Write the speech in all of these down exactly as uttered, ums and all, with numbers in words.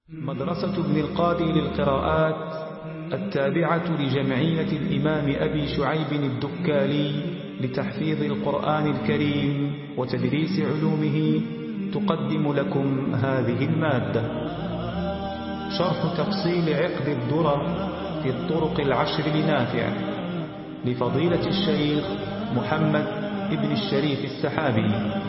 مدرسة ابن القاضي للقراءات التابعة لجمعية الإمام أبي شعيب الدكالي لتحفيظ القرآن الكريم وتدريس علومه تقدم لكم هذه المادة. شرح تفصيل عقد الدرر في الطرق العشر لنافع لفضيلة الشيخ محمد ابن الشريف السحابي.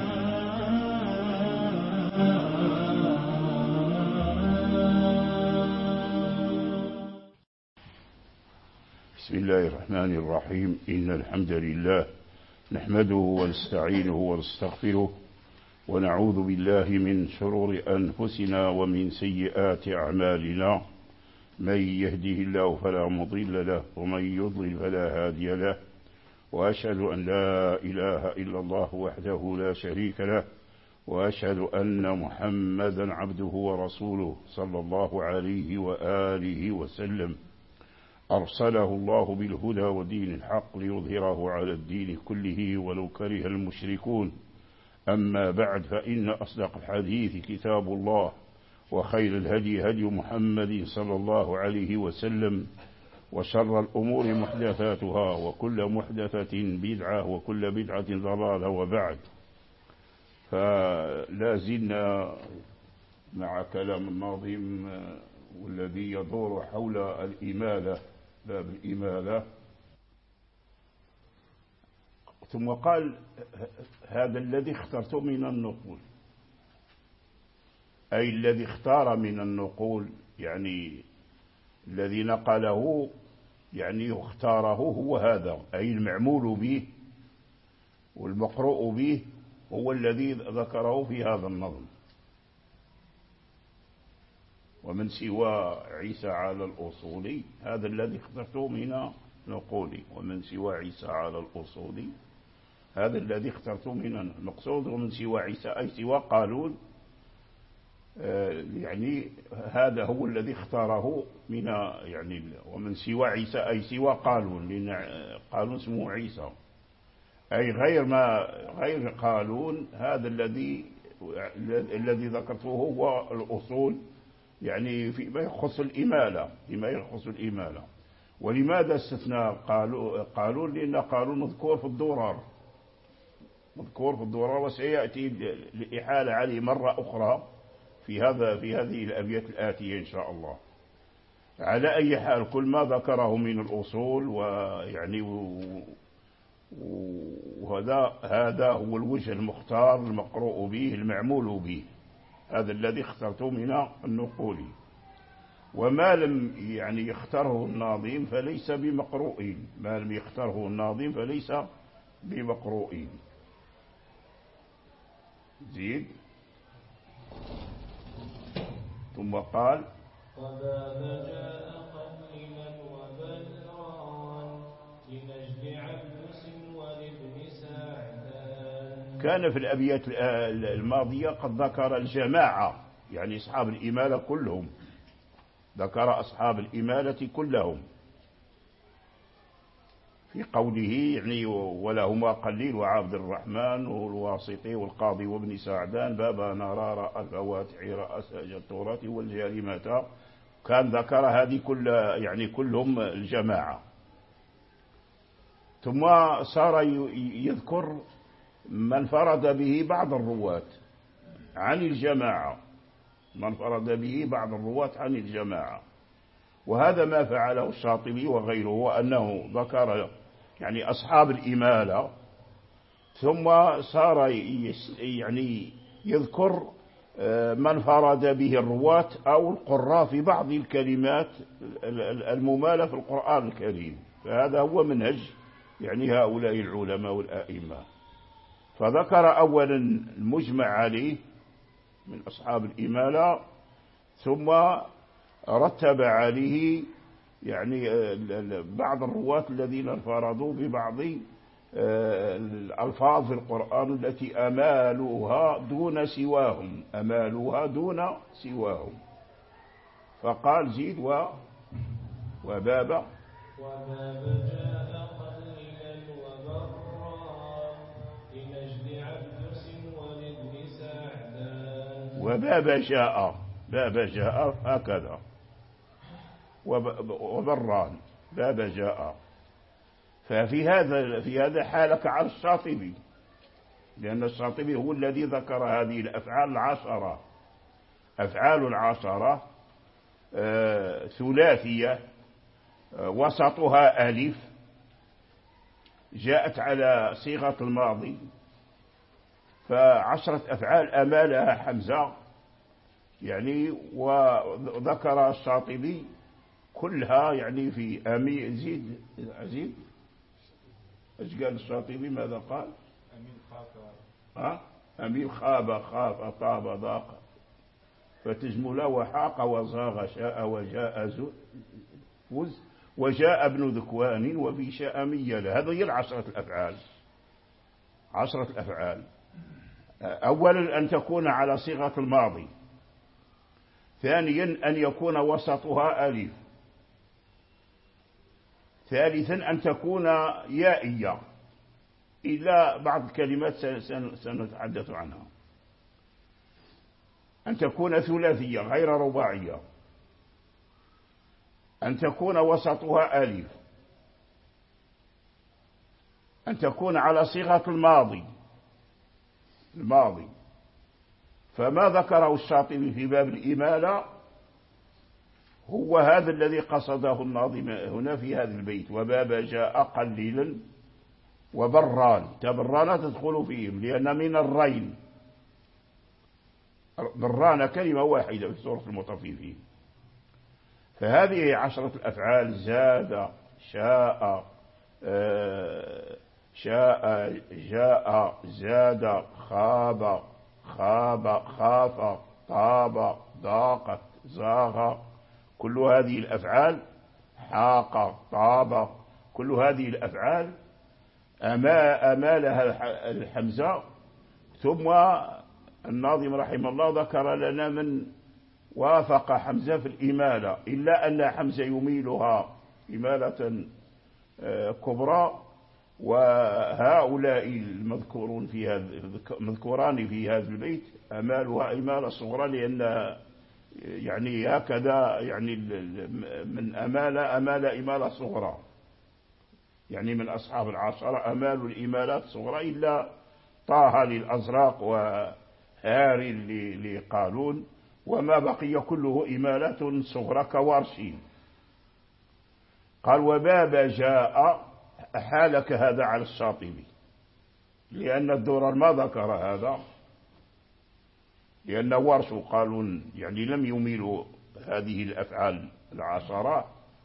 بسم الله الرحمن الرحيم. إن الحمد لله نحمده ونستعينه ونستغفره ونعوذ بالله من شرور أنفسنا ومن سيئات أعمالنا. من يهده الله فلا مضل له ومن يضلل فلا هادي له، وأشهد أن لا إله إلا الله وحده لا شريك له، وأشهد أن محمدا عبده ورسوله صلى الله عليه وآله وسلم. أرسله الله بالهدى ودين الحق ليظهره على الدين كله ولو كره المشركون. أما بعد، فإن أصدق الحديث كتاب الله، وخير الهدي هدي محمد صلى الله عليه وسلم، وشر الأمور محدثاتها، وكل محدثة بدعة، وكل بدعة ضلالة. وبعد، فلا زلنا مع كلام الناظم والذي يدور حول الإمالة، باب الإمالة. ثم قال: هذا الذي اخترت من النقول، أي الذي اختار من النقول، يعني الذي نقله، يعني اختاره هو هذا، أي المعمول به والمقروء به هو الذي ذكره في هذا النظم. ومن سوى عيسى على الأصول، هذا الذي اخترته من نقولي. ومن سوى عيسى على الأصول، هذا الذي اخترته من المقصود. ومن سوى عيسى أي سوى قالون، يعني هذا هو الذي اختاره من، يعني ومن سوى عيسى أي سوى قالون، لأن قالون اسمه عيسى، أي غير ما غير قالون. هذا الذي الذي ذكرته هو الأصول، يعني فيما يخص الإمالة، فيما يخص الإمالة. ولماذا استثنى قالون؟ لأن قالون مذكور في الدرر، مذكور في الدرر، وسيأتي الإحالة عليه مرة أخرى في هذا في هذه الأبيات الآتية إن شاء الله. على أي حال، كل ما ذكره من الأصول، ويعني وهذا هذا هو الوجه المختار المقروء به المعمول به، هذا الذي اخترته من النقول. وما لم يعني يختاره الناظم فليس بمقروء، ما لم يختاره الناظم فليس بمقروء. زيد. ثم قال: وباب جاء قليلا وبلغان لنجد عبس ولابن سعدان. كان في الأبيات الماضية قد ذكر الجماعة، يعني أصحاب الإمالة كلهم، ذكر أصحاب الإمالة كلهم في قوله يعني: ولهما قليل وعبد الرحمن والواسطي والقاضي وابن سعدان بابا نرى الفواتح رأس التراث والجارمة. كان ذكر هذه كل يعني كلهم الجماعة. ثم صار يذكر من فرد به بعض الرواة عن الجماعة، من فرد به بعض الرواة عن الجماعة. وهذا ما فعله الشاطبي وغيره، وأنه ذكر يعني أصحاب الإمالة، ثم صار يعني يذكر من فرد به الرواة أو القراء في بعض الكلمات الممالة في القرآن الكريم. فهذا هو منهج يعني هؤلاء العلماء والآئمة. فذكر أولا المجمع عليه من أصحاب الإمالة، ثم رتب عليه يعني بعض الرواة الذين انفردوا ببعض الألفاظ في القرآن التي أمالوها دون سواهم، أمالوها دون سواهم. فقال: زيد. و وباب وباب جاء قليلا وبرا لنجد عبس ولابن سعدان. وباب جاء باب جاء هكذا، وبران باب جاء. ففي هذا في هذا حالك على الشاطبي، لأن الشاطبي هو الذي ذكر هذه الأفعال العشرة. أفعال العشرة آه ثلاثية آه وسطها ألف، جاءت على صيغة الماضي، فعشرة أفعال أمالها حمزة يعني. وذكر الشاطبي كلها يعني في أمي زيد عزيز. ايش قال الشاطبي؟ ماذا قال؟ أمين خاف ها أمين خاب خاف طاب ضاق فتجمل وحاق وزاغ شاء وجاء زوز وجاء ابن ذكوان وفي شاء ميل. هذه هي العشرة الأفعال. عشرة الأفعال أولا أن تكون على صيغة الماضي، ثانيا أن يكون وسطها ألف، ثالثا أن تكون يائية إلا بعض الكلمات سنتحدث عنها، أن تكون ثلاثية غير رباعية، أن تكون وسطها ألف، أن تكون على صيغة الماضي الماضي. فما ذكره الشاطبي في باب الإمالة هو هذا الذي قصده الناظم هنا في هذا البيت: وباب جاء قليلا وبران. تبران تدخل فيهم لأن من الرين، بران كلمة واحدة في سورة المطففين. فهذه عشرة الأفعال: زاد، شاء، شاء، جاء، زاد، خاب، خاب، خاف، طاب، ضاقت، زاغ. كل هذه الأفعال، حاق، طاب، كل هذه الأفعال أما أمالها الحمزة. ثم الناظم رحمه الله ذكر لنا من وافق حمزة في الإمالة، إلا أن حمزة يميلها إمالة كبرى، وهؤلاء المذكورون في هذا المذكوران في هذا البيت أمالها إمالة صغرى، لأن يعني هكذا يعني من أمال أمال إمالة صغرى، يعني من أصحاب العشرة أمال الإمالات صغرى إلا طه للأزرق وهاري لقالون، وما بقي كله إمالات صغرى كوارشين. قال: وباب جاء حالك هذا على الشاطبي، لأن الدرر ما ذكر هذا، لأن ورش قالون يعني لم يميلوا هذه الأفعال العشرة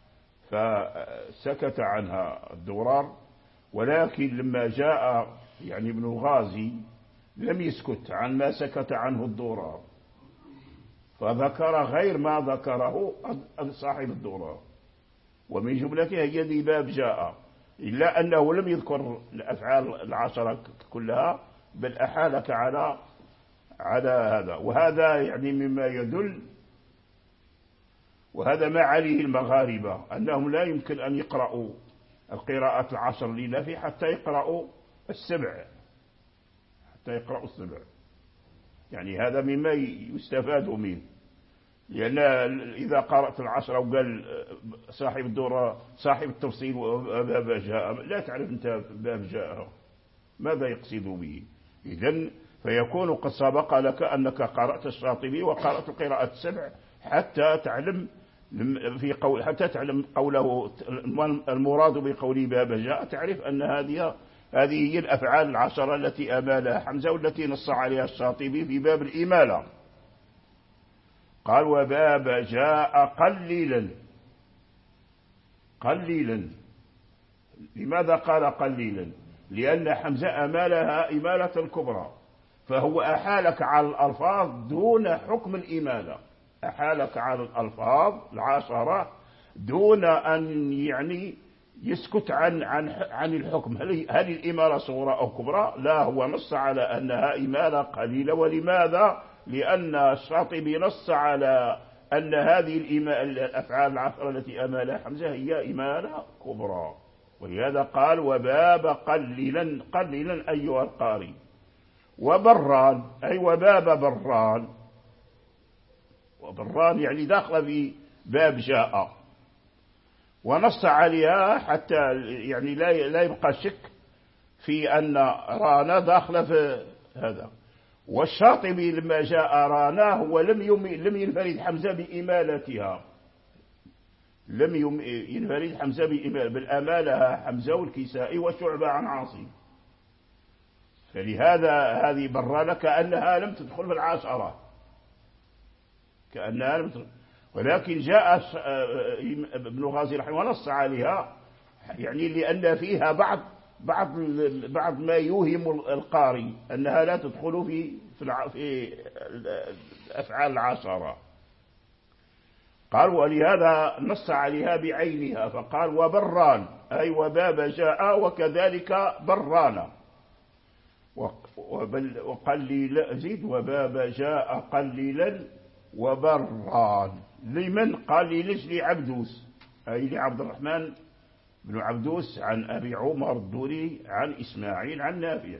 فسكت عنها الدرر. ولكن لما جاء يعني ابن الغازي لم يسكت عن ما سكت عنه الدرر، فذكر غير ما ذكره صاحب الدرر، ومن جملته هي باب جاء، إلا أنه لم يذكر الأفعال العشرة كلها، بل أحالك على على هذا. وهذا يعني مما يدل، وهذا ما عليه المغاربة، أنهم لا يمكن أن يقرأوا القراءة العشر لنافع حتى يقرأوا السبع، حتى يقرأوا السبع. يعني هذا مما يستفاد منه، لأن إذا قرأت العشرة وقال صاحب الدورة صاحب التفصيل باب جاء، لا تعرف أنت باب جاء ماذا يقصد به. إذن فيكون قد سبق لك أنك قرأت الشاطبي وقرأت القراءة السبع حتى تعلم في قول حتى تعلم قوله المراد بقوله باب جاء، تعرف أن هذه هذه هي الأفعال العشرة التي أمالها حمزة والتي نص عليها الشاطبي في باب الإمالة. قال: وباب جاء قليلا. قليلا لماذا قال قليلا؟ لأن حمزة أمالها إمالة كبرى، فهو أحالك على الألفاظ دون حكم الإمالة، أحالك على الألفاظ العشرة دون أن يعني يسكت عن عن عن الحكم، هل هل الإمالة صغرى أو كبرى؟ لا، هو نص على أنها إمالة قليلة. ولماذا؟ لأن الشاطبي نص على أن هذه الأفعال العشرة التي أمالها حمزة هي إمالة كبرى، ولهذا قال: وباب قليلا. قليلا أيها القارئ. وبران أي وباب بران. وبران يعني داخل في باب جاء، ونص عليها حتى يعني لا لا يبقى شك في أن رانا داخل في هذا. والشاطبي لما جاء رانا هو لم لم ينفرد حمزة بإمالتها، لم ينفرد حمزة بإمالة، بل أمالها حمزة والكسائي وشعبة عن عاصم. فلهذا هذه برانة كأنها لم تدخل في العشرة، كأنها لم تدخل. ولكن جاء ابن غازي رحمه الله ونص عليها، يعني لأن فيها بعض بعض بعض ما يوهم القارئ أنها لا تدخل في في الأفعال العشرة. قال ولهذا نص عليها بعينها، فقال وبران أي وباب جاء وكذلك بران. وقليلا زيد وباب جاء قليلا وبران. لمن؟ قال لنجل عبدوس أي لعبد الرحمن بن عبدوس عن أبي عمر الدوري عن إسماعيل عن نافع.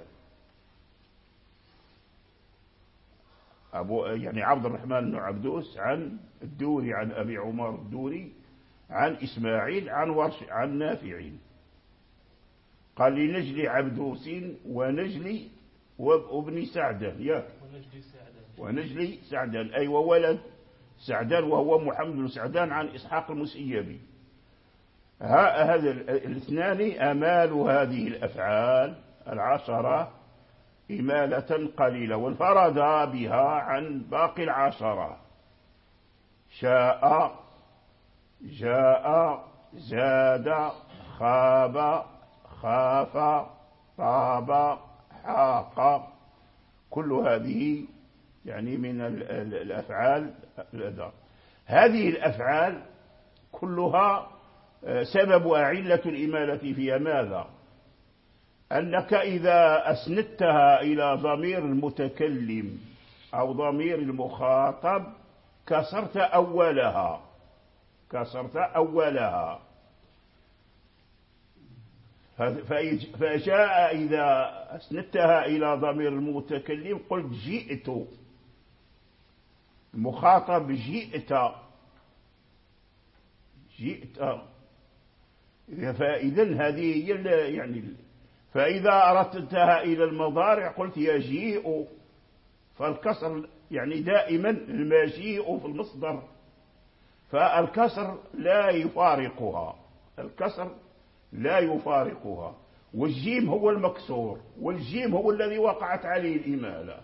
أبو يعني عبد الرحمن بن عبدوس عن الدوري عن أبي عمر الدوري عن إسماعيل عن ورش عن نافعين. قال لنجل عبدوس ونجلي وابن سعدان ياك ونجلي سعدان أي وولد سعدان وهو محمد بن سعدان عن إسحاق المسيبي. هذا الاثنان أمال هذه الأفعال العشرة إمالة قليلة، وانفرد بها عن باقي العشرة. شاء جاء زاد خاب خاف طاب حاق، كل هذه يعني من الأفعال الأداء. هذه الأفعال كلها سبب علة الإمالة فيها ماذا؟ أنك إذا أسندتها إلى ضمير المتكلم أو ضمير المخاطب كسرت أولها كسرت أولها فجاء إذا أسندتها إلى ضمير المتكلم قلت جئت، المخاطب جئت جئت. فإذا هذه هي يعني. فإذا أردتها إلى المضارع قلت يجيء، فالكسر يعني دائما المجيء في المصدر، فالكسر لا يفارقها الكسر لا يفارقها. والجيم هو المكسور، والجيم هو الذي وقعت عليه الإمالة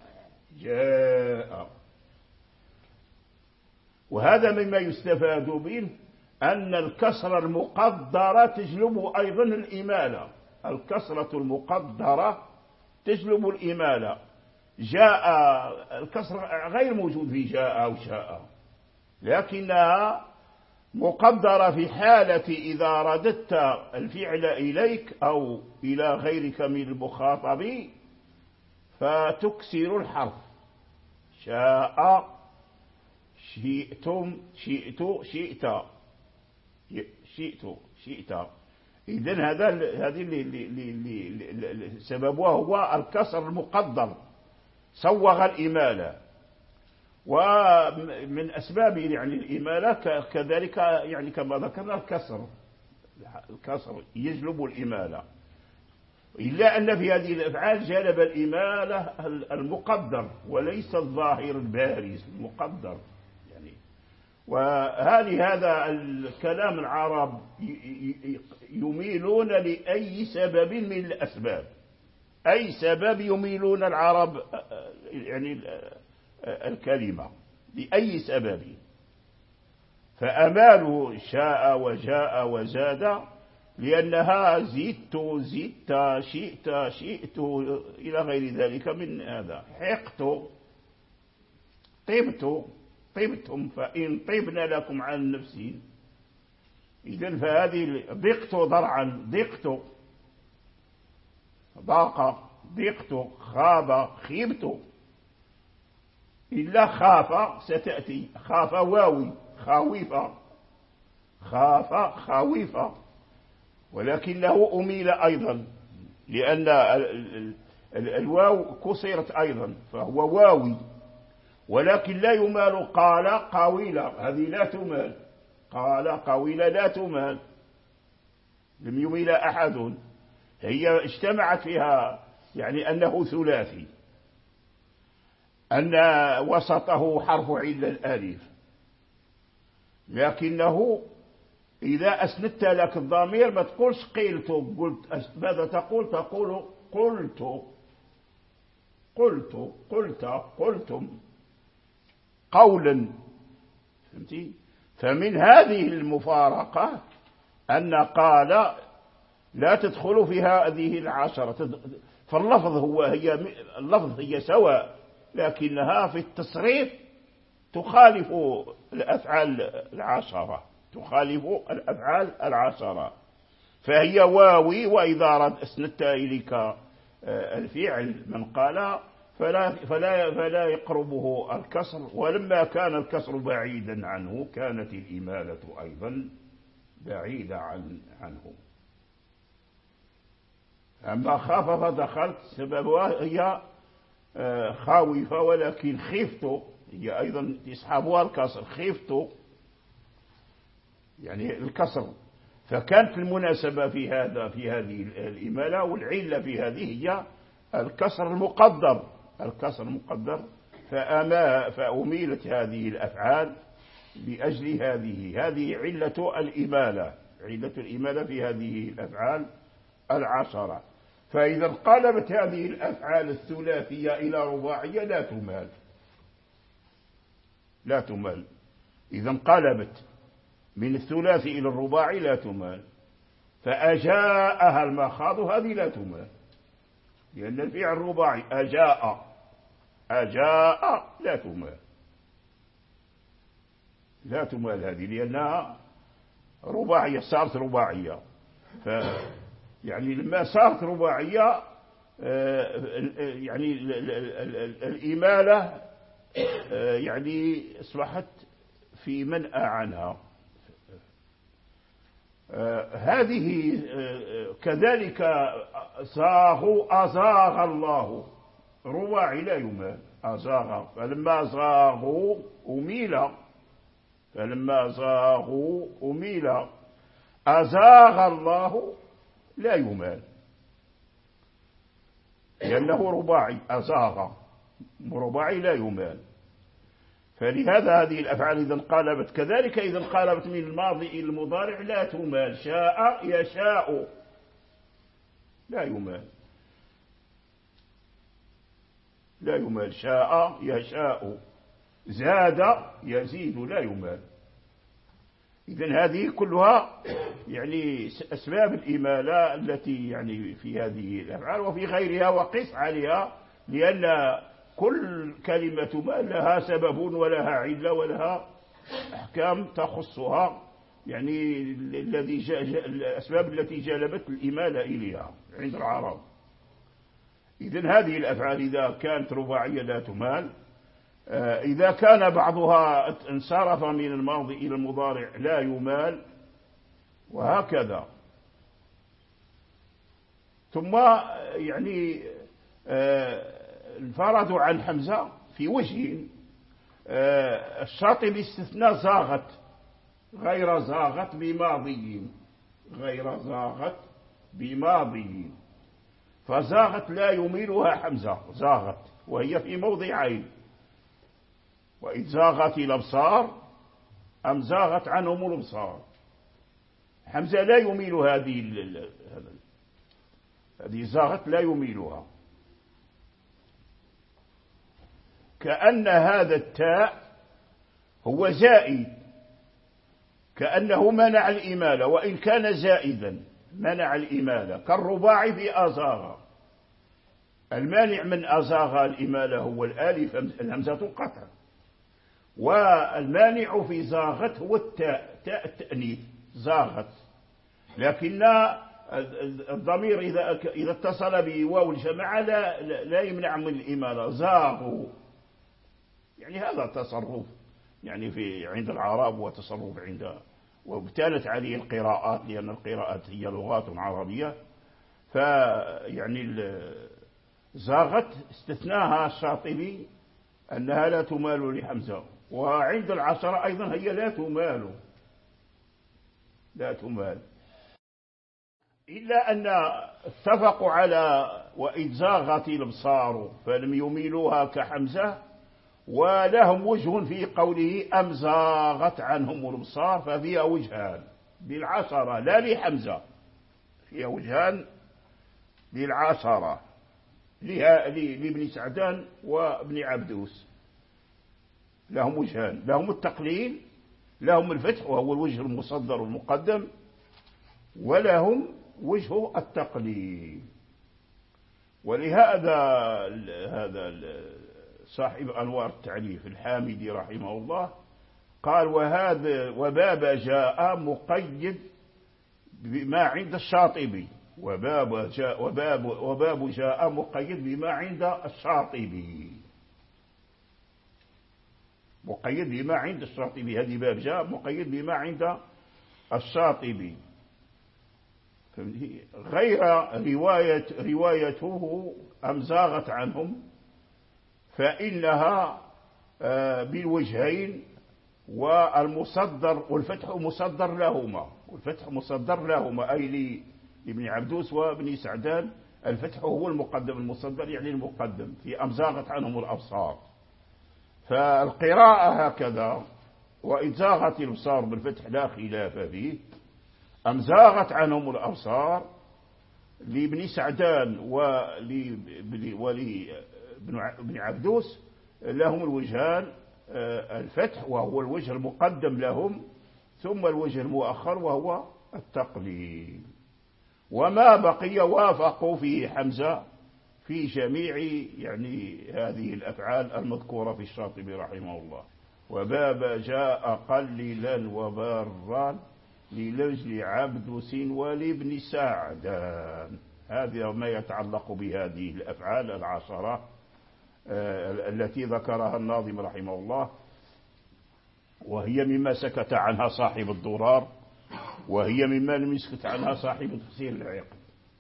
جاء. وهذا مما يستفاد منه أن الكسرة المقدرة تجلب أيضا الإمالة. الكسرة المقدرة تجلب الإمالة. جاء الكسر غير موجود في جاء أو شاء، لكنها مقدرة في حالة إذا رددت الفعل إليك أو إلى غيرك من المخاطب فتكسر الحرف. شاء شئتم شئت شئت شئت شئت. إذن هذا هذه اللي سببها هو الكسر المقدر سوغ الإمالة. ومن أسباب يعني الإمالة كذلك يعني كما ذكرنا الكسر الكسر يجلب الإمالة، إلا أن في هذه الأفعال جلب الإمالة المقدر وليس الظاهر البارز المقدر يعني. وهذه هذا الكلام العرب يميلون لأي سبب من الأسباب، أي سبب يميلون العرب يعني الكلمة لأي سبب. فأماله شاء وجاء وزاد لأنها زدت زدت شئت شئت إلى غير ذلك من هذا. حقت طبت طبتم فإن طبن لكم عن نفسي. إذن فهذه ضقت ضرعا ضقت ضاق ضقت خاب خيبت. إلا خاف ستأتي خاف واوي خاوفة خاف خاوفة، ولكنه أميل أيضا لأن الواو كسرت أيضا فهو واوي. ولكن لا يمال قال قويلة، هذه لا تمال. قال قويلة لا تمال، لم يميل أحد، هي اجتمعت فيها يعني أنه ثلاثي، أن وسطه حرف علة الألف، لكنه إذا أسندت لك الضمير ما تقولش قيلت قلت، ماذا تقول؟ تقول قلت قلت قلت قلتم قولا. فهمتي؟ فمن هذه المفارقة أن قال لا تدخل في هذه العشرة، فاللفظ هو هي اللفظ هي سواء، لكنها في التصريف تخالف الأفعال العشرة، تخالف الأفعال العشرة، فهي واوي. وإذا أسندت إليك الفعل من قال فلا, فلا, فلا يقربه الكسر، ولما كان الكسر بعيدا عنه كانت الإمالة أيضا بعيدة عن عنه. أما خاف فدخلت سببها هي خاوفة، ولكن خفت هي أيضا يصحبها الكسر، خفت يعني الكسر. فكانت المناسبة في هذا في هذه الإمالة، والعلة في هذه هي الكسر المقدر، الكسر المقدر. فأما فأميلت هذه الأفعال لأجل هذه هذه علة الإمالة، علة الإمالة في هذه الأفعال العشرة. فإذا انقلبت هذه الأفعال الثلاثية إلى رباعية لا تمال، لا تمال. إذا انقلبت من الثلاثي إلى الرباعي لا تمال. فأجاءها المخاض هذه لا تمال، لأن الفعل الرباعي أجاء، أجاء لا تمال، لا تمال هذه لأنها رباعية، صارت رباعية. ف يعني لما صارت رباعية يعني الإمالة يعني أصبحت في منأى عنها. هذه كذلك زاغوا أزاغ الله، رباعي لا يمال، أزاغ. فلما زاغوا أميل، فلما زاغوا أميل. أزاغ الله لا يمال لأنه رباعي، أزاغ رباعي لا يمال. فلهذا هذه الأفعال إذا انقلبت كذلك، إذا انقلبت من الماضي إلى المضارع لا تمال. شاء يشاء لا يمال، لا يمال. شاء يشاء. زاد يزيد لا يمال. إذن هذه كلها يعني أسباب الإمالة التي يعني في هذه الأفعال وفي غيرها، وقس عليها، لأن كل كلمة ما لها سبب ولها علة ولها أحكام تخصها، يعني الذي الأسباب التي جلبت الإمالة إليها عند العرب. إذن هذه الأفعال إذا كانت رباعية لا تمال، إذا كان بعضها انصرف من الماضي إلى المضارع لا يمال، وهكذا. ثم يعني انفردوا عن حمزة في وجه. الشاطبي استثناء زاغت غير زاغت بماضي، غير زاغت بماضي. فزاغت لا يميلها حمزة، زاغت وهي في موضعين، وإذ زاغت الأبصار أم زاغت عنهم الأبصار. حمزة لا يميل هذه هذه زاغت لا يميلها، كأن هذا التاء هو زائد، كأنه منع الإمالة، وإن كان زائدا منع الإمالة، كالرباعي في أزاغ. المانع من أزاغ الإمالة هو الآلف الهمزة القطع، والمانع في زاغت هو التاء، تاء التأنيث زاغت. لكن الضمير إذا إذا اتصل بواو الجماعة لا لا يمنع من الإمالة. زاغوا يعني هذا تصرف يعني في عند العرب، وتصرف عند وابتالت عليه القراءات، لأن القراءات هي لغات عربية. فيعني زاغت استثناها الشاطبي أنها لا تمال لحمزة. وعند العشرة أيضا هي لا تمال لا تمال إلا أن اتفقوا على وإذ زاغت الأبصار فلم يميلوها كحمزة، ولهم وجه في قوله أم زاغت عنهم الأبصار، ففيها وجهان بالعشرة لا لحمزة، فيها وجهان للعشرة لابن سعدان وابن عبدوس، لهم وجهان، لهم التقليل، لهم الفتح وهو الوجه المصدر المقدم، ولهم وجه التقليل. ولهذا هذا صاحب أنوار التعريف الحامدي رحمه الله قال وهذا وباب جاء مقيد بما عند الشاطبي، وباب جاء وباب وباب جاء مقيد بما عند الشاطبي، مقيد بما عند الشاطبي، هذه باب جاء مقيد بما عند الشاطبي، غير رواية روايته أم زاغت عنهم فإنها بالوجهين، والمصدر والفتح مصدر لهما، والفتح مصدر لهما أي لابن عبدوس وابن سعدان، الفتح هو المقدم، المصدر يعني المقدم في أم زاغت عنهم الأبصار. فالقراءة هكذا وإذ زاغت الأبصار بالفتح لا خلاف فيه، أم زاغت عنهم الأبصار لابن سعدان ولابن عبدوس لهم الوجهان، الفتح وهو الوجه المقدم لهم، ثم الوجه المؤخر وهو التقليل. وما بقي وافقوا فيه حمزة في جميع يعني هذه الأفعال المذكورة في الشاطبي رحمه الله. وباب جاء قللا وبارا للجل عبدس ولابن سعدان، هذا ما يتعلق بهذه الأفعال العشرة التي ذكرها الناظم رحمه الله، وهي مما سكت عنها صاحب الدرار، وهي مما لم يسكت عنها صاحب تفسير العقد،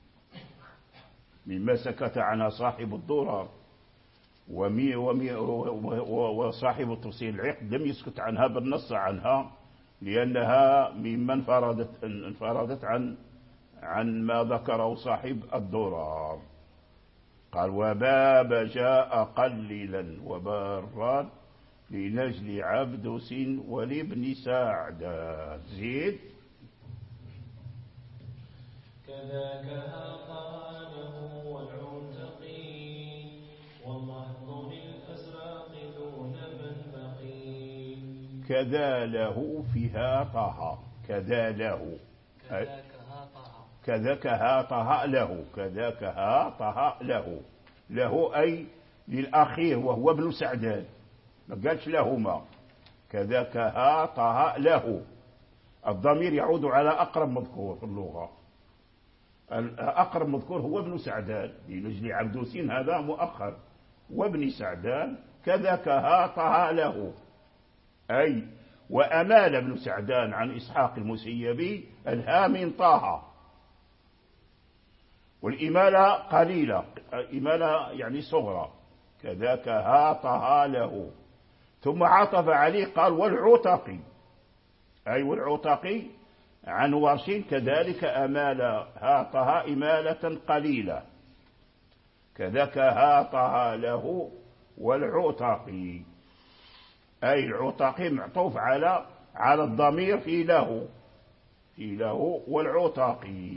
مما سكت عنها صاحب الدرار ومي ومي وصاحب تفسير العقد لم يسكت عنها بالنص عنها، لأنها مما انفردت انفردت عن عن ما ذكره صاحب الدرار. قال وباب جاء قللا وبارا لنجل عبدس ولابن سعدان. زيد كذاك هاقانه والعتقي ومحض الأزراق دون من بقي. كذا له فيها طه، كذا له كذاك هاطها له، كذاك هاطها له، له أي للأخير وهو ابن سعدان، ما قالش لهما، كذاك هاطها له، الضمير يعود على أقرب مذكور في اللغة، الأقرب مذكور هو ابن سعدان، لنجل عبدوسين هذا مؤخر، وابن سعدان كذاك هاطها له، أي وأمال ابن سعدان عن إسحاق المسيبي الها من طه، والإمالة قليلة، إمالة يعني صغرى، كذاك هاطها له، ثم عطف عليه قال والعتقي، أي والعتقي عن ورش كذلك أمال هاطها إمالة قليلة، كذاك هاطها له والعتقي، أي العتقي معطوف على على الضمير في له في له والعتقي،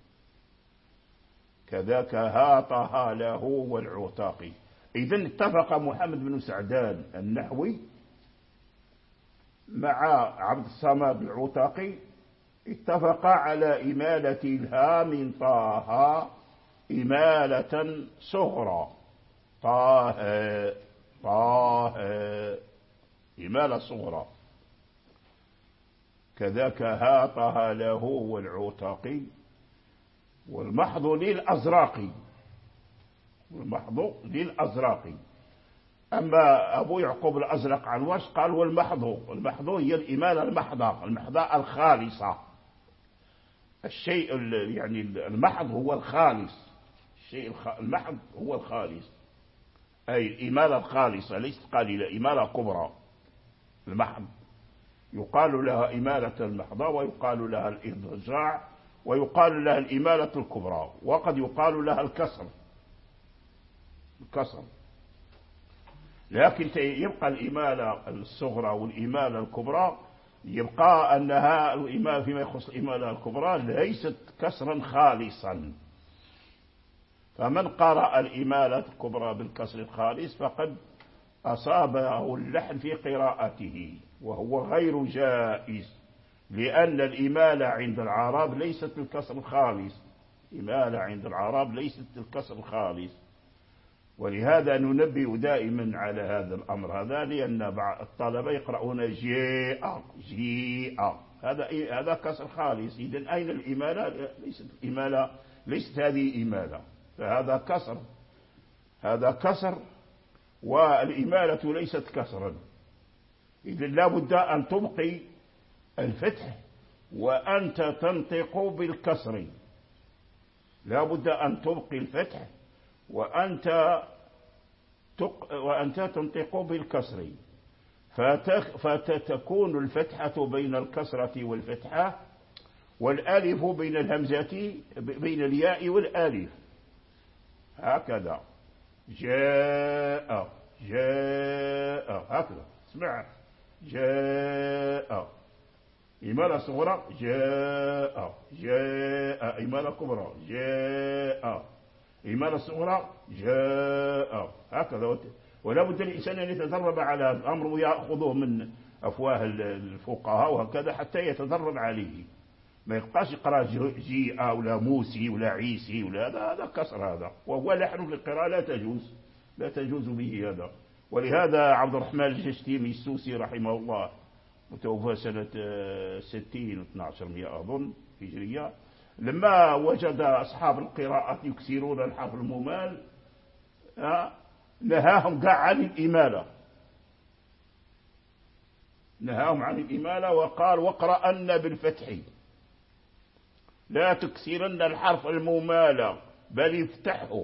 كذاك هاطها له والعتقي. إذن اتفق محمد بن سعدان النحوي مع عبد الصمد العتقي، اتفقا على إمالة الها من طه إمالة صغرى، طه طه إمالة صغرى، كذاك هاطها له والعتقي. والمحض للأزراقي، والمحض للأزراقي. أما أبو يعقوب الأزرق عن ورش قال والمحض، المحض هي الإمالة المحضة، المحضة الخالصة، الشيء يعني المحض هو الخالص، الشيء المحض هو الخالص، أي الإمالة الخالصة ليست قليلة، إمالة كبرى المحض، يقال لها إمالة المحضة، ويقال لها الإضجاع، ويقال لها الإمالة الكبرى، وقد يقال لها الكسر الكسر لكن يبقى الإمالة الصغرى والإمالة الكبرى، يبقى أنها الإمالة فيما يخص الإمالة الكبرى ليست كسرا خالصا. فمن قرأ الإمالة الكبرى بالكسر الخالص فقد أصابه اللحن في قراءته، وهو غير جائز، لأن الإمالة عند العرب ليست بالكسر الخالص، الإمالة عند العرب ليست بالكسر الخالص. ولهذا ننبه دائما على هذا الأمر هذا، لأن بعض الطلبة يقرؤون جاء جاء، هذا هذا كسر خالص. إذن أين الإمالة؟ ليست الإمالة، ليست هذه إمالة، فهذا كسر، هذا كسر، والإمالة ليست كسرا. إذن لا بد أن تبقي الفتح وأنت تنطق بالكسر، لا بد أن تبقي الفتح وأنت تق... وأنت تنطق بالكسر، فتك... فتكون الفتحة بين الكسرة والفتحة، والألف بين الهمزة بين الياء والألف، هكذا جاء جاء، هكذا اسمع جاء إمالة صغرى جاء جاء، إمالة كبرى جاء، إمالة صغرى جاء، هكذا. ولا بد الإنسان أن يتدرب على الأمر ويأخذه من أفواه الفقهاء وهكذا حتى يتدرب عليه، ما يبقاش يقرأ جيء ولا موسي ولا عيسي ولا هذا، هذا كسر هذا، وهو لحن في القراءة لا تجوز، لا تجوز به هذا. ولهذا عبد الرحمن الجشتيمي السوسي رحمه الله متوفى سنة ستين واثنى عشر مئة أظن هجرية، لما وجد أصحاب القراءة يكسرون الحرف الممال نهاهم قاع عن الإمالة، نهاهم عن الإمالة وقال واقرأن بالفتح، لا تكسرن الحرف الممال بل افتحه،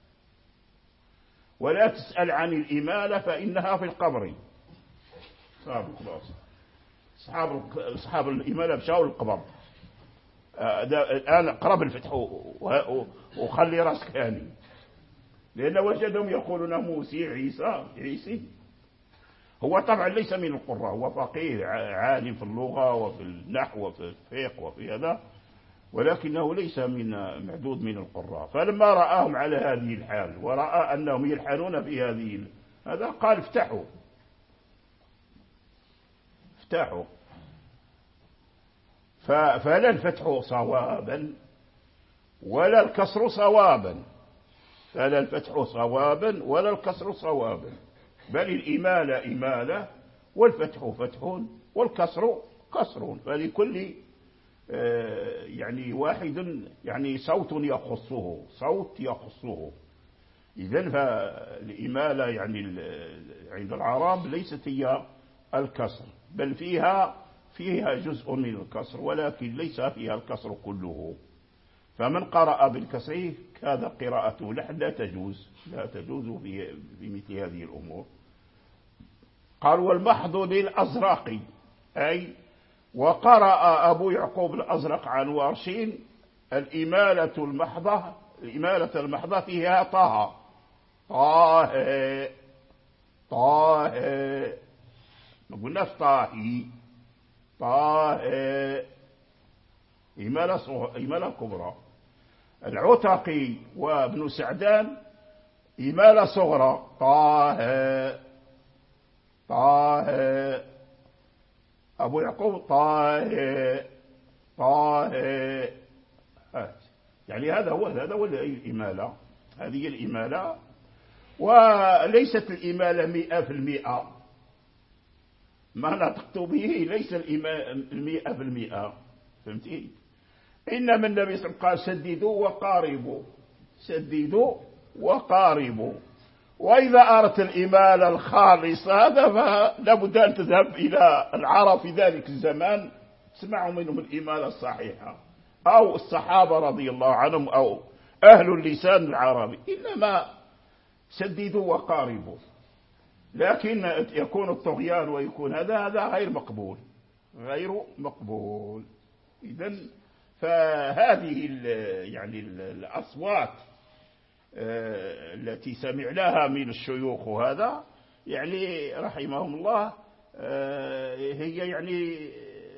ولا تسأل عن الإمالة فإنها في القبر. صعب خلاص، أصحاب أصحاب الإمالة مشاوا القبر، الآن قرب الفتح وخلي راسك هاني، لأن وجدهم يقولون موسى عيسى عيسي. هو طبعا ليس من القراء، هو فقيه عالم في اللغة وفي النحو وفي الفقه وفي هذا، ولكنه ليس من معدود من القراء. فلما رآهم على هذه الحال ورأى أنهم يلحنون في هذه هذا قال افتحوا افتحوا، فلا الفتح صوابا ولا الكسر صوابا، فلا الفتح صوابا ولا الكسر صوابا، بل الإمالة إمالة والفتح فتح والكسر كسر، فلكل يعني واحد يعني صوت يخصه، صوت يخصه. إذن فالإمالة يعني عند العرب ليست هي الكسر، بل فيها فيها جزء من الكسر، ولكن ليس فيها الكسر كله. فمن قرأ بالكسر هذا قراءته لحن لا تجوز، لا تجوز في في مثل هذه الأمور. قال والمحض للأزرق، أي وقرأ أبو يعقوب الأزرق عن وارشين الإمالة المحضة، الإمالة المحضة فيها طه طه طه، ما قلناش طاهي طه، إمالة إمالة كبرى. العتقي وابن سعدان إمالة صغرى طه طه، أبو يعقوب طه طه، يعني هذا هو هذا هو الإمالة، هذه الإمالة، وليست الإمالة مئة في المئة، ما نطقت به ليس المئة في المئة، فهمتي؟ إنما النبي صلى الله عليه وسلم قال سددوا وقاربوا، سددوا وقاربوا. وإذا أردت الإمالة الخالصة هذا فلا بد أن تذهب إلى العرب في ذلك الزمان تسمعوا منهم الإمالة الصحيحة، أو الصحابة رضي الله عنهم، أو أهل اللسان العربي. إنما سددوا وقاربوا، لكن يكون الطغيان ويكون هذا هذا غير مقبول، غير مقبول. إذن فهذه ال يعني ال الأصوات التي سمعناها من الشيوخ وهذا يعني رحمهم الله هي يعني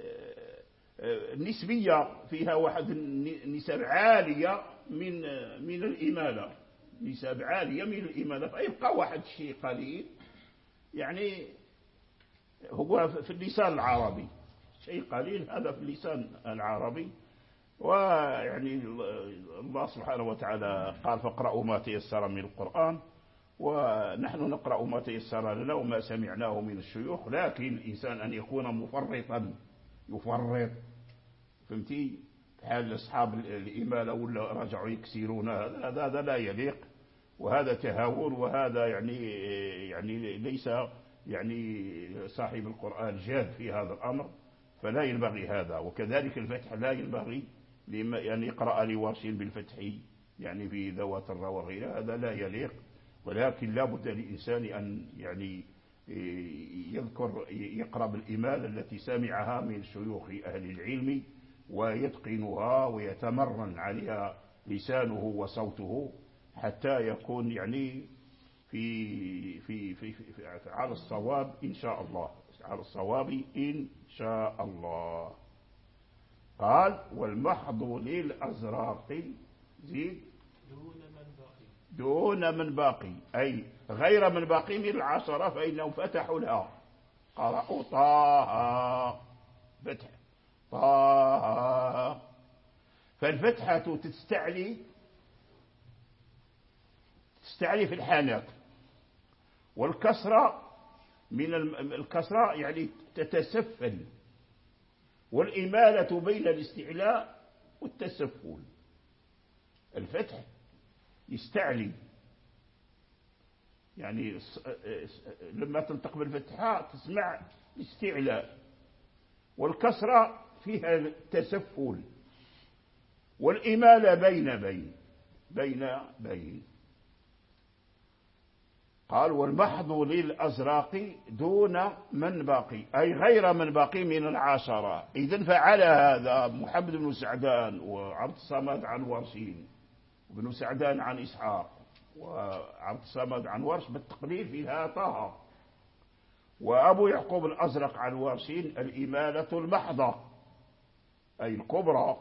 نسبية، فيها واحد نسب عالية من من الإمالة، نسب عالية من الإمالة، فيبقى واحد الشيء قليل يعني هو في اللسان العربي، شيء قليل هذا في اللسان العربي. ويعني الله سبحانه وتعالى قال فاقرأوا ما تيسر من القرآن، ونحن نقرأ ما تيسر لنا وما سمعناه من الشيوخ، لكن الإنسان أن يكون مفرطا يفرط، فهمتي، حال أصحاب الإمالة ولا رجعوا يكسرون، هذا هذا لا يليق، وهذا تهاون، وهذا يعني يعني ليس يعني صاحب القرآن جاد في هذا الأمر، فلا ينبغي هذا. وكذلك الفتح لا ينبغي لما يعني يقرأ لورش بالفتح يعني في ذوات الراء وغيرها، هذا لا يليق. ولكن لا بد للإنسان أن يعني يذكر يقرأ بالإمالة التي سمعها من شيوخ أهل العلم ويتقنها ويتمرن عليها لسانه وصوته حتى يكون يعني في في في, في, في على الصواب إن شاء الله، على الصواب إن شاء الله. قال والمحض للأزراق زيد دون من باقي، دون من باقي أي غير من باقي من العشرة، فإنهم فتحوا لها، قرأوا طه فتح طه، فالفتحة تستعلي تستعلي في الحنك، والكسرة من الكسرة يعني تتسفل، والإمالة بين الاستعلاء والتسفل. الفتح يستعلي يعني لما تلتق بالفتحة تسمع الاستعلاء، والكسرة فيها التسفل، والإمالة بين بين بين بين. قال والمحض للأزراق دون من باقي أي غير من باقي من العشرة. إذن فعل هذا محمد بن سعدان وعبد الصمد عن ورشين، وابن سعدان عن إسحاق، وعبد الصمد عن ورش بالتقليل فيها طه، وأبو يعقوب الأزرق عن ورشين الإمالة المحضة أي الكبرى،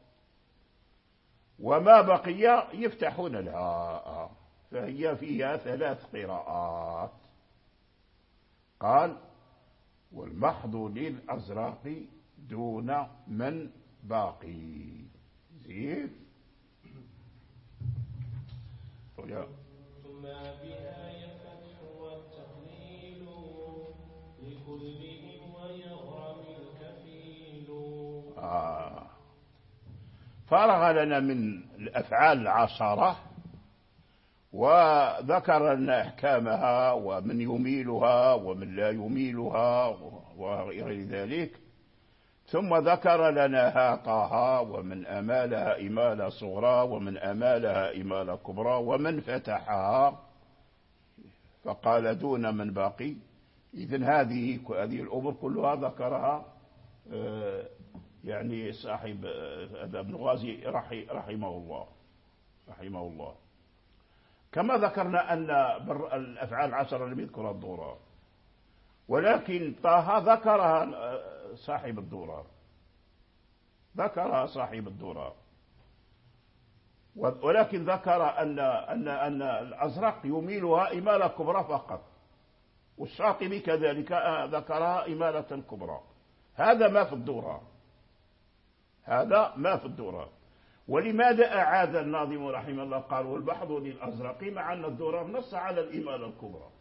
وما بقي يفتحون لها، فهي فيها ثلاث قراءات. قال والمحض للأزراق دون من باقي زيد ثم بها يفتح والتقليل لكلهم ويغرم الكفيل. آه. فرغ لنا من الأفعال العشرة وذكر لنا أحكامها ومن يميلها ومن لا يميلها وغير ذلك، ثم ذكر لنا هاطها ومن أمالها إمالة صغرى ومن أمالها إمالة كبرى ومن فتحها، فقال دون من باقي. إذن هذه هذه الأمور كلها ذكرها يعني صاحب ابن غازي رحمه الله رحمه الله. كما ذكرنا أن الأفعال العشرة لم يذكرها الضرار، ولكن طه ذكرها صاحب الدرار، ذكرها صاحب الدرار، ولكن ذكر أن أن أن الأزرق يميلها إمالة كبرى فقط، والشاطبي كذلك ذكرها إمالة كبرى. هذا ما في الدرار، هذا ما في الدرار. ولماذا أعاد الناظم رحمه الله قال والبحض للأزرق مع أن الدرار نص على الإمالة الكبرى؟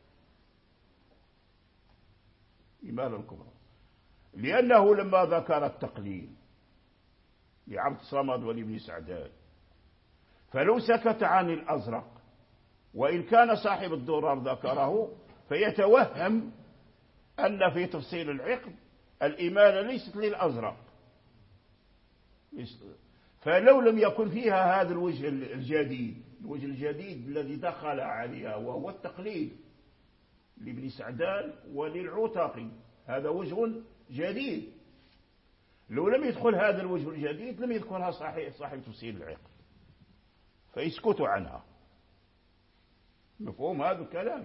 إمالة الكبرى لأنه لما ذكر التقليل لعبد الصمد ولابن سعدان، فلو سكت عن الأزرق وإن كان صاحب الدرار ذكره فيتوهم أن في تفصيل العقد الإمالة ليست للأزرق، فلو لم يكن فيها هذا الوجه الجديد، الوجه الجديد الذي دخل عليها وهو التقليد لابن سعدان وللعوتاقي، هذا وجه جديد، لو لم يدخل هذا الوجه الجديد لم يذكرها صاحب صاحب تفسير العقد، فيسكتوا عنها. مفهوم هذا الكلام؟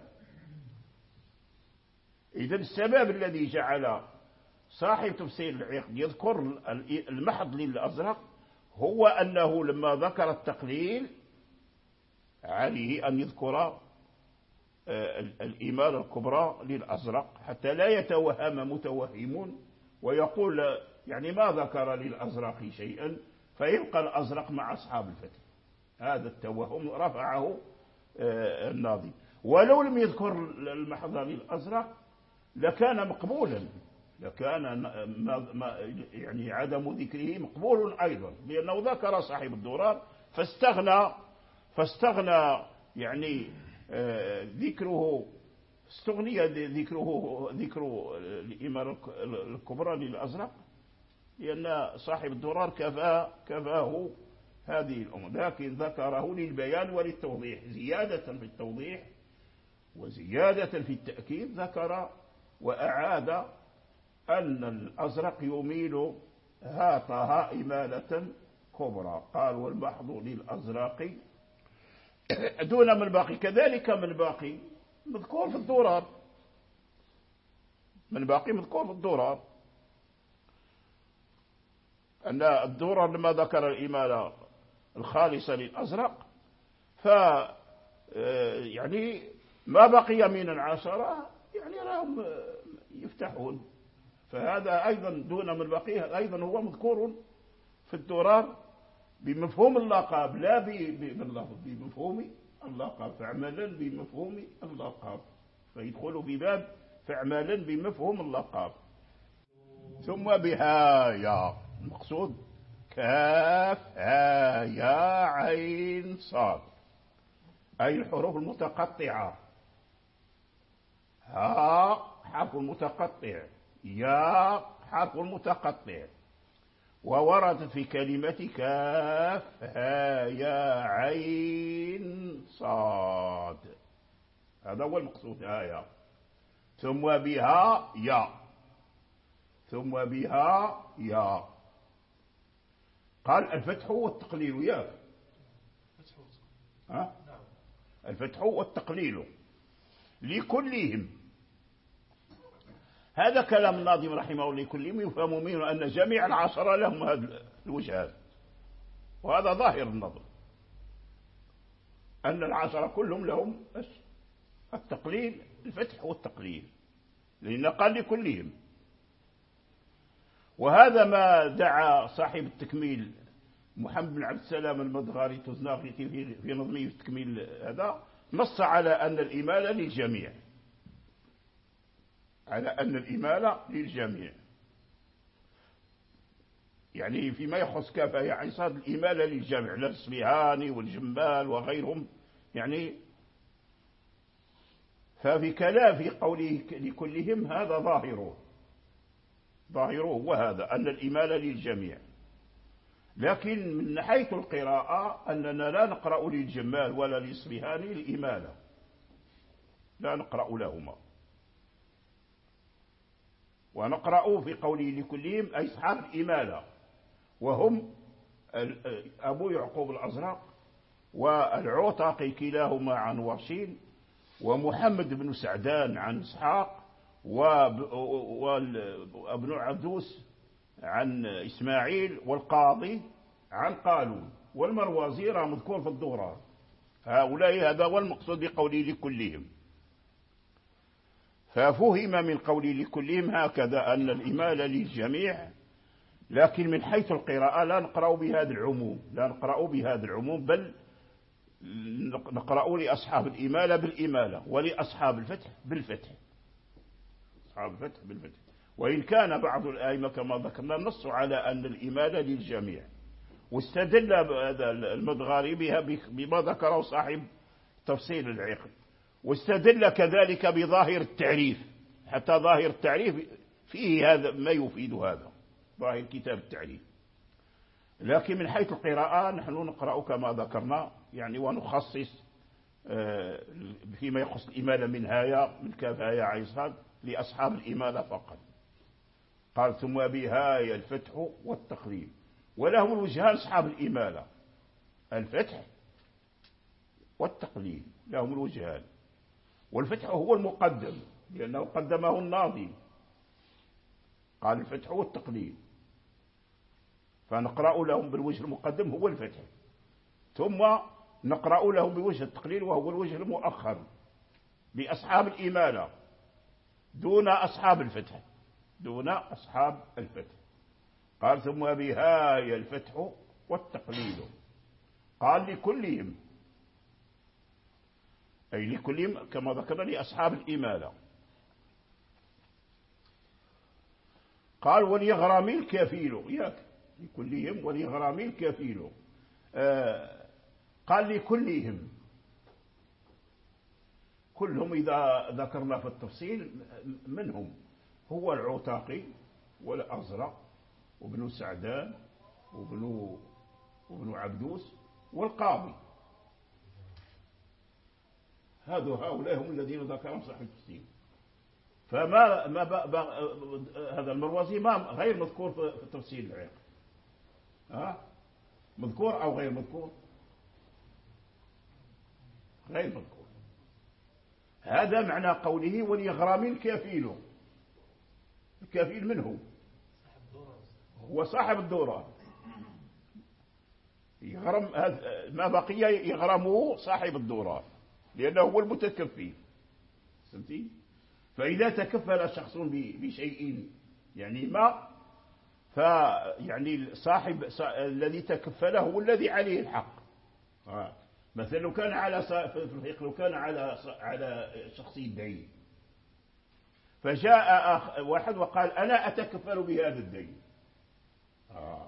إذا السبب الذي جعل صاحب تفسير العقد يذكر المحض للأزرق هو أنه لما ذكر التقليل عليه أن يذكر الإمالة الكبرى للأزرق حتى لا يتوهم متوهمون ويقول يعني ما ذكر للأزرق شيئا فيبقى الأزرق مع أصحاب الفتح. هذا التوهم رفعه الناظم. ولو لم يذكر المحض للأزرق لكان مقبولا، لكان ما يعني عدم ذكره مقبول أيضا، لأنه ذكر صاحب الدرار فاستغنى فاستغنى يعني ذكره استغني ذكره ذكر الإمارة الكبرى للأزرق، لأن صاحب الدرار كفاه كفاه هذه الأمور، لكن ذكره للبيان وللتوضيح، زيادة في التوضيح وزيادة في التأكيد. ذكر وأعاد أن الأزرق يميل هاتها إمالة كبرى، قال والمحض للأزرق دون من باقي. كذلك من باقي مذكور في الدرار، من باقي مذكور في الدرار أن الدرار لما ذكر الإمالة الخالصة للأزرق ف يعني ما بقي من العشرة يعني راهم يفتحون، فهذا أيضا دون من بقيه أيضا هو مذكور في الدرار بمفهوم اللقب لا باللفظ، بمفهوم اللقب، فاعملا بمفهوم اللقب، فيدخل في باب فاعملا بمفهوم اللقب. ثم بها يا المقصود كاف ها يا عين صاد، أي الحروف المتقطعة. ها حرف المتقطع، يا حرف المتقطع، ووردت في كلمة كاف ها يا عين صاد، هذا هو المقصود آية. ثم بها يا، ثم بها يا، قال الفتح والتقليل يا ها؟ الفتح والتقليل لكلهم. هذا كلام الناظم رحمه الله، لكلهم يفهم منه أن جميع العشرة لهم هذا الوجهات، وهذا ظاهر النظر أن العشرة كلهم لهم التقليل، الفتح والتقليل، لأن قال لكلهم. وهذا ما دعا صاحب التكميل محمد بن عبد السلام المدغاري تزناغي في نظمه التكميل، هذا نص على أن الإمالة للجميع، على أن الإمالة للجميع، يعني فيما يخص كافة يا عصاد الإمالة للجميع، الأصبهاني والجمال وغيرهم يعني. ففي كلام في قوله لكلهم هذا ظاهره، ظاهره وهذا أن الإمالة للجميع، لكن من حيث القراءة أننا لا نقرأ للجمال ولا للأصبهاني الإمالة، لا نقرأ لهما، ونقرأ في قوله لكلهم أي أصحاب الإمالة، وهم أبو يعقوب الأزرق والعوتاقي كلاهما عن ورشين، ومحمد بن سعدان عن إسحاق، وابن عبدوس عن إسماعيل، والقاضي عن قالون، والمروزي راه مذكور في الدورار. هؤلاء هذا هو المقصود بقوله لكلهم. ففهم من قوله لكلهم هكذا أن الإمالة للجميع، لكن من حيث القراءة لا نقرأ بهذا العموم، لا نقرأ بهذا العموم، بل نقرأ لأصحاب الإمالة بالإمالة ولأصحاب الفتح بالفتح، أصحاب الفتح بالفتح. وإن كان بعض الآئمة كما ذكرنا نص على أن الإمالة للجميع، واستدل هذا المدغاري بها بما ذكره صاحب تفصيل العقد، واستدل كذلك بظاهر التعريف، حتى ظاهر التعريف فيه هذا ما يفيد هذا ظاهر كتاب التعريف، لكن من حيث القراءة نحن نقرأ كما ذكرنا يعني، ونخصص فيما يخص الإمالة من هاية من كاف هاية عين صاد لأصحاب الإمالة فقط. قال ثم بهاية الفتح والتقليل، ولهم الوجهان أصحاب الإمالة، الفتح والتقليل لهم الوجهان. والفتح هو المقدم لأنه قدمه الناظم، قال الفتح والتقليل، فنقرأ لهم بالوجه المقدم هو الفتح، ثم نقرأ لهم بوجه التقليل وهو الوجه المؤخر لأصحاب الإمالة دون أصحاب الفتح، دون أصحاب الفتح. قال ثم بهاي الفتح والتقليل. قال لكلهم، أي لكلهم كما ذكرنا لأصحاب الإمالة. قال وليغرامي الكفيل، ياك لكلهم وليغرامي الكفيل. آه قال لكلهم، كلهم إذا ذكرنا في التفصيل منهم هو العتاقي والأزرق وابن سعدان وابن وابن عبدوس والقاضي، هذا هؤلاء هم الذين ذكرهم صاحب التفسير. فما ما ب... ب... هذا المروزي ما غير مذكور في التفسير العراقي، ها مذكور أو غير مذكور؟ غير مذكور. هذا معنى قوله وليغرامي الكفيل. الكفيل من هو؟ هو صاحب الدوران، يغرم ما بقي يغرمه صاحب الدوران لأنه هو المتكفل. فهمتي؟ فإذا تكفل شخص بشيء يعني ما، فيعني صاحب الذي تكفله هو الذي عليه الحق. مثلا لو كان على في الفقه لو كان على على شخص الدين، فجاء واحد وقال أنا أتكفل بهذا الدين، آه.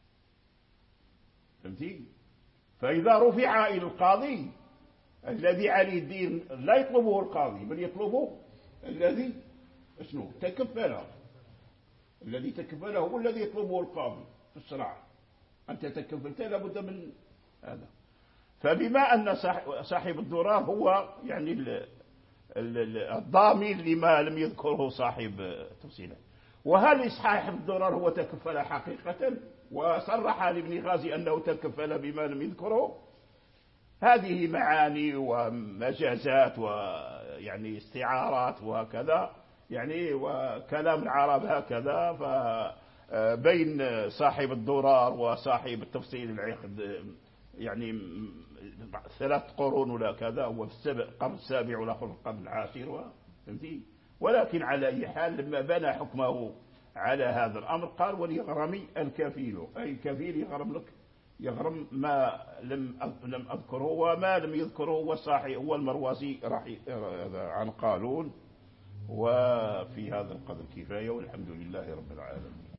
فهمتي؟ فإذا رفع إلى القاضي الذي عليه الدين لا يطلبه القاضي بل يطلبه الذي شنو تكفله، الذي تكفله هو الذي يطلبه القاضي في الشرع. أنت تكفلت لابد من هذا. فبما أن صاحب الدوران هو يعني الضامن لما لم يذكره صاحب تفصيله. وهل صاحب الدوران هو تكفل حقيقة وصرح لابن غازي أنه تكفل بما لم يذكره؟ هذه معاني ومجازات ويعني استعارات وهكذا يعني، وكلام العرب هكذا. فبين صاحب الدرار وصاحب التفصيل العقد يعني ثلاث قرون ولا كذا، هو في القرن السابع ولا في القرن العاشر. فهمتي؟ ولكن على أي حال لما بنى حكمه على هذا الأمر قال وليغرمي الكفيل، أي الكفيل يغرم لك، يغرم ما لم لم أذكره وما لم يذكره هو صاحي هو المروزي عن قالون. وفي هذا القدر كفاية، والحمد لله رب العالمين.